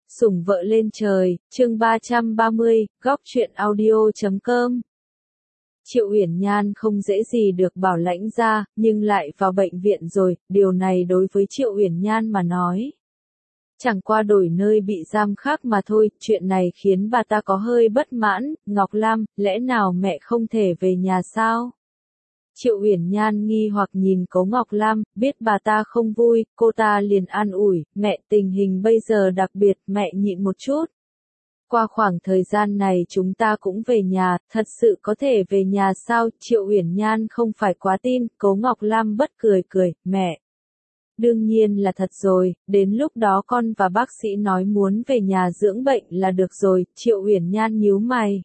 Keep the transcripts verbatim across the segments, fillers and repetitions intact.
Sủng vợ lên trời, chương ba trăm ba mươi, góc truyện audio chấm com. Triệu Uyển Nhan không dễ gì được bảo lãnh ra, nhưng lại vào bệnh viện rồi, điều này đối với Triệu Uyển Nhan mà nói. Chẳng qua đổi nơi bị giam khác mà thôi, chuyện này khiến bà ta có hơi bất mãn. Ngọc Lam, lẽ nào mẹ không thể về nhà sao? Triệu Uyển Nhan nghi hoặc nhìn Cố Ngọc Lam, biết bà ta không vui, cô ta liền an ủi, mẹ tình hình bây giờ đặc biệt, mẹ nhịn một chút. Qua khoảng thời gian này chúng ta cũng về nhà, thật sự có thể về nhà sao? Triệu Uyển Nhan không phải quá tin, Cố Ngọc Lam bất cười cười, mẹ. Đương nhiên là thật rồi, đến lúc đó con và bác sĩ nói muốn về nhà dưỡng bệnh là được rồi. Triệu Uyển Nhan nhíu mày.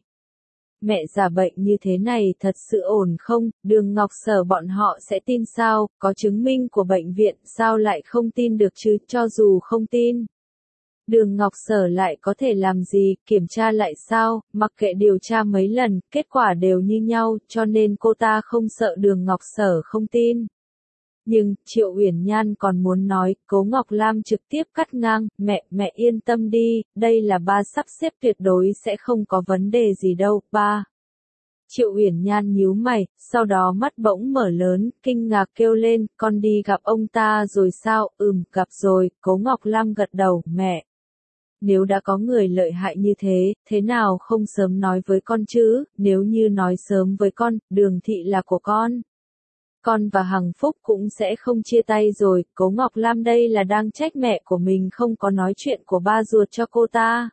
Mẹ giả bệnh như thế này thật sự ổn không? Đường Ngọc Sở bọn họ sẽ tin sao? Có chứng minh của bệnh viện sao lại không tin được chứ? Cho dù không tin, Đường Ngọc Sở lại có thể làm gì? Kiểm tra lại sao? Mặc kệ điều tra mấy lần, kết quả đều như nhau, cho nên cô ta không sợ Đường Ngọc Sở không tin. Nhưng, Triệu Uyển Nhan còn muốn nói, Cố Ngọc Lam trực tiếp cắt ngang, mẹ, mẹ yên tâm đi, đây là ba sắp xếp tuyệt đối sẽ không có vấn đề gì đâu, ba. Triệu Uyển Nhan nhíu mày, sau đó mắt bỗng mở lớn, kinh ngạc kêu lên, con đi gặp ông ta rồi sao? Ừm, gặp rồi. Cố Ngọc Lam gật đầu, mẹ. Nếu đã có người lợi hại như thế, thế nào không sớm nói với con chứ? Nếu như nói sớm với con, Đường thị là của con. Con và Hằng Phúc cũng sẽ không chia tay rồi. Cố Ngọc Lam đây là đang trách mẹ của mình không có nói chuyện của ba ruột cho cô ta.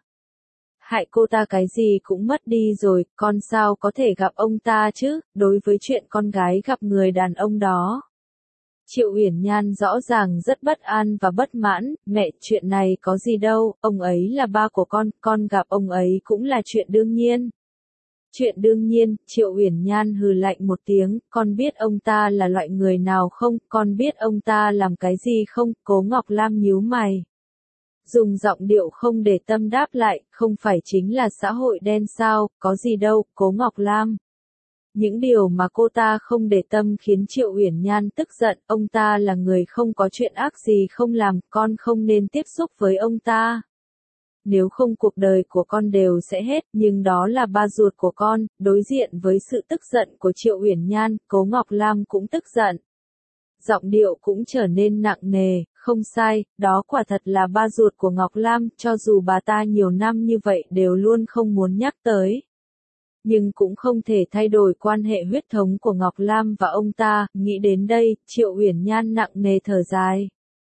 Hại cô ta cái gì cũng mất đi rồi, con sao có thể gặp ông ta chứ? Đối với chuyện con gái gặp người đàn ông đó, Triệu Uyển Nhan rõ ràng rất bất an và bất mãn. Mẹ, chuyện này có gì đâu, ông ấy là ba của con, con gặp ông ấy cũng là chuyện đương nhiên. Chuyện đương nhiên? Triệu Uyển Nhan hừ lạnh một tiếng, con biết ông ta là loại người nào không? Con biết ông ta làm cái gì không? Cố Ngọc Lam nhíu mày, dùng giọng điệu không để tâm đáp lại, không phải chính là xã hội đen sao? Có gì đâu, Cố Ngọc Lam. Những điều mà cô ta không để tâm khiến Triệu Uyển Nhan tức giận, ông ta là người không có chuyện ác gì không làm, con không nên tiếp xúc với ông ta. Nếu không cuộc đời của con đều sẽ hết, nhưng đó là ba ruột của con. Đối diện với sự tức giận của Triệu Uyển Nhan, Cố Ngọc Lam cũng tức giận. Giọng điệu cũng trở nên nặng nề, không sai, đó quả thật là ba ruột của Ngọc Lam, cho dù bà ta nhiều năm như vậy đều luôn không muốn nhắc tới. Nhưng cũng không thể thay đổi quan hệ huyết thống của Ngọc Lam và ông ta. Nghĩ đến đây, Triệu Uyển Nhan nặng nề thở dài.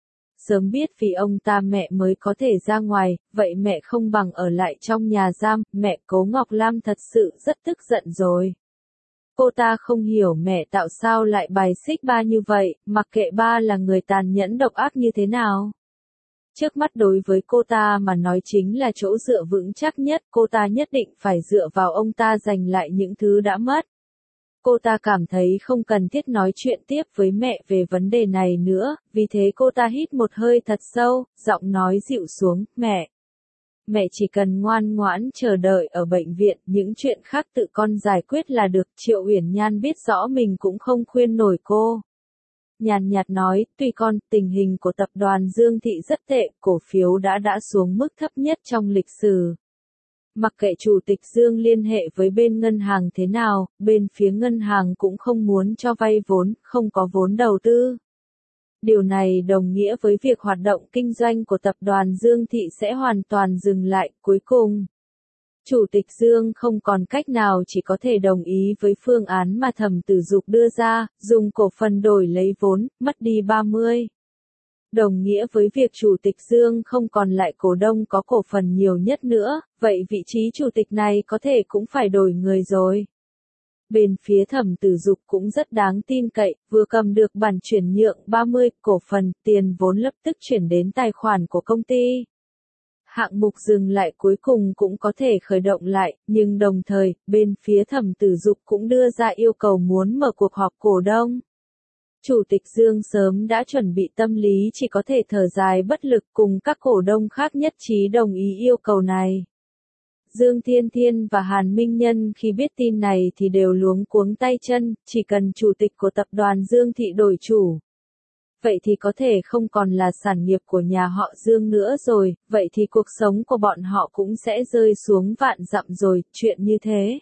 Sớm biết vì ông ta mẹ mới có thể ra ngoài, vậy mẹ không bằng ở lại trong nhà giam. Mẹ, Cố Ngọc Lam thật sự rất tức giận rồi. Cô ta không hiểu mẹ tạo sao lại bài xích ba như vậy, mặc kệ ba là người tàn nhẫn độc ác như thế nào. Trước mắt đối với cô ta mà nói chính là chỗ dựa vững chắc nhất, cô ta nhất định phải dựa vào ông ta giành lại những thứ đã mất. Cô ta cảm thấy không cần thiết nói chuyện tiếp với mẹ về vấn đề này nữa, vì thế cô ta hít một hơi thật sâu, giọng nói dịu xuống, mẹ. Mẹ chỉ cần ngoan ngoãn chờ đợi ở bệnh viện, những chuyện khác tự con giải quyết là được. Triệu Uyển Nhan biết rõ mình cũng không khuyên nổi cô. Nhàn nhạt nói, tuy con, tình hình của tập đoàn Dương Thị rất tệ, cổ phiếu đã đã xuống mức thấp nhất trong lịch sử. Mặc kệ chủ tịch Dương liên hệ với bên ngân hàng thế nào, bên phía ngân hàng cũng không muốn cho vay vốn, không có vốn đầu tư. Điều này đồng nghĩa với việc hoạt động kinh doanh của tập đoàn Dương Thị sẽ hoàn toàn dừng lại. Cuối cùng, Chủ tịch Dương không còn cách nào chỉ có thể đồng ý với phương án mà Thẩm Tử Dục đưa ra, dùng cổ phần đổi lấy vốn, mất đi ba mươi. Đồng nghĩa với việc Chủ tịch Dương không còn lại cổ đông có cổ phần nhiều nhất nữa, vậy vị trí Chủ tịch này có thể cũng phải đổi người rồi. Bên phía Thẩm Tử Dục cũng rất đáng tin cậy, vừa cầm được bản chuyển nhượng ba mươi cổ phần, tiền vốn lập tức chuyển đến tài khoản của công ty. Hạng mục dừng lại cuối cùng cũng có thể khởi động lại, nhưng đồng thời, bên phía Thẩm Tử Dục cũng đưa ra yêu cầu muốn mở cuộc họp cổ đông. Chủ tịch Dương sớm đã chuẩn bị tâm lý chỉ có thể thở dài bất lực, cùng các cổ đông khác nhất trí đồng ý yêu cầu này. Dương Thiên Thiên và Hàn Minh Nhân khi biết tin này thì đều luống cuống tay chân, chỉ cần chủ tịch của tập đoàn Dương Thị đổi chủ. vậy thì có thể không còn là sản nghiệp của nhà họ Dương nữa rồi, vậy thì cuộc sống của bọn họ cũng sẽ rơi xuống vạn dặm rồi, chuyện như thế.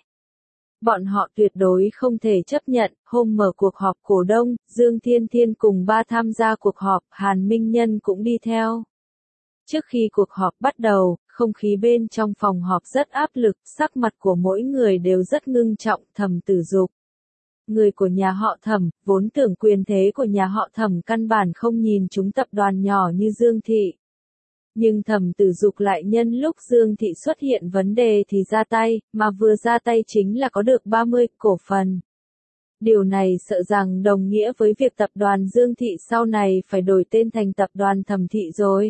Bọn họ tuyệt đối không thể chấp nhận. Hôm mở cuộc họp cổ đông, Dương Thiên Thiên cùng ba tham gia cuộc họp, Hàn Minh Nhân cũng đi theo. Trước khi cuộc họp bắt đầu, không khí bên trong phòng họp rất áp lực, sắc mặt của mỗi người đều rất ngưng trọng. Thẩm Tử Dục, người của nhà họ Thẩm, vốn tưởng quyền thế của nhà họ Thẩm căn bản không nhìn chúng tập đoàn nhỏ như Dương Thị. Nhưng Thẩm Tử Dục lại nhân lúc Dương Thị xuất hiện vấn đề thì ra tay, mà vừa ra tay chính là có được ba mươi cổ phần. Điều này sợ rằng đồng nghĩa với việc tập đoàn Dương Thị sau này phải đổi tên thành tập đoàn Thẩm Thị rồi.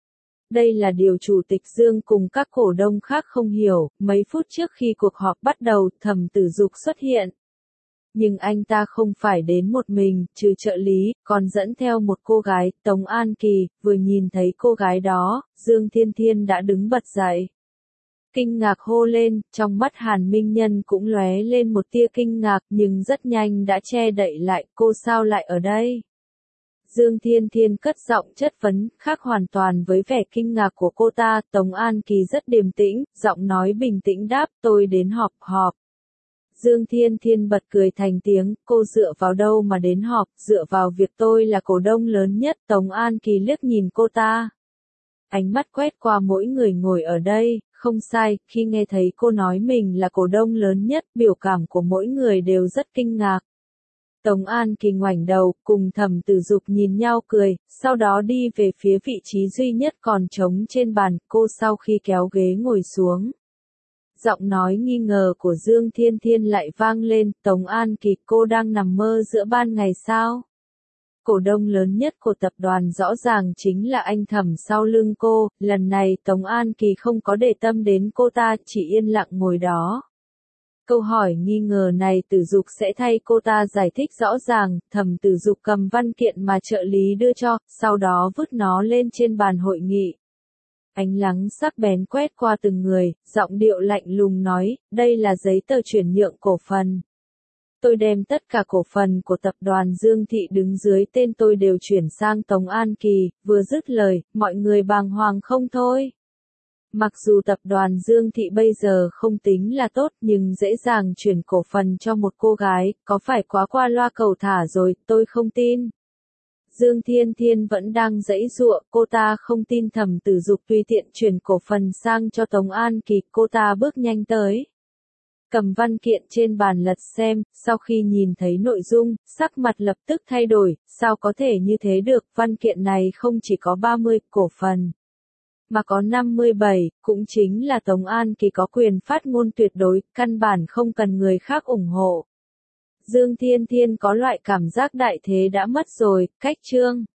Đây là điều Chủ tịch Dương cùng các cổ đông khác không hiểu. Mấy phút trước khi cuộc họp bắt đầu, Thẩm Tử Dục xuất hiện. Nhưng anh ta không phải đến một mình, trừ trợ lý, còn dẫn theo một cô gái, Tống An Kỳ. Vừa nhìn thấy cô gái đó, Dương Thiên Thiên đã đứng bật dậy. Kinh ngạc hô lên, trong mắt Hàn Minh Nhân cũng lóe lên một tia kinh ngạc, nhưng rất nhanh đã che đậy lại. Cô sao lại ở đây? Dương Thiên Thiên cất giọng chất vấn, khác hoàn toàn với vẻ kinh ngạc của cô ta. Tống An Kỳ rất điềm tĩnh, giọng nói bình tĩnh đáp, tôi đến họp họp. Dương Thiên Thiên bật cười thành tiếng, cô dựa vào đâu mà đến họp, dựa vào việc tôi là cổ đông lớn nhất. Tống An Kỳ liếc nhìn cô ta. Ánh mắt quét qua mỗi người ngồi ở đây, không sai, khi nghe thấy cô nói mình là cổ đông lớn nhất, biểu cảm của mỗi người đều rất kinh ngạc. Tống An Kỳ ngoảnh đầu, cùng Thẩm Tử Dục nhìn nhau cười, sau đó đi về phía vị trí duy nhất còn trống trên bàn. Cô sau khi kéo ghế ngồi xuống, giọng nói nghi ngờ của Dương Thiên Thiên lại vang lên, Tống An Kỳ, cô đang nằm mơ giữa ban ngày sao? Cổ đông lớn nhất của tập đoàn rõ ràng chính là anh Thẩm sau lưng cô. Lần này Tống An Kỳ không có để tâm đến cô ta, chỉ yên lặng ngồi đó. Câu hỏi nghi ngờ này Tử Dục sẽ thay cô ta giải thích rõ ràng. Thẩm Tử Dục cầm văn kiện mà trợ lý đưa cho, sau đó vứt nó lên trên bàn hội nghị. Ánh nắng sắc bén quét qua từng người, giọng điệu lạnh lùng nói, đây là giấy tờ chuyển nhượng cổ phần. Tôi đem tất cả cổ phần của tập đoàn Dương Thị đứng dưới tên tôi đều chuyển sang Tống An Kỳ. Vừa dứt lời, mọi người bàng hoàng không thôi. Mặc dù tập đoàn Dương Thị bây giờ không tính là tốt, nhưng dễ dàng chuyển cổ phần cho một cô gái, có phải quá qua loa cầu thả rồi, tôi không tin. Dương Thiên Thiên vẫn đang giãy giụa, cô ta không tin Thẩm Tử Dục tùy tiện chuyển cổ phần sang cho Tống An Kỳ. Cô ta bước nhanh tới, cầm văn kiện trên bàn lật xem, sau khi nhìn thấy nội dung, sắc mặt lập tức thay đổi, sao có thể như thế được, văn kiện này không chỉ có ba mươi cổ phần, mà có năm mươi bảy, cũng chính là Tống An Kỳ có quyền phát ngôn tuyệt đối, căn bản không cần người khác ủng hộ. Dương Thiên Thiên có loại cảm giác đại thế đã mất rồi, cách chương.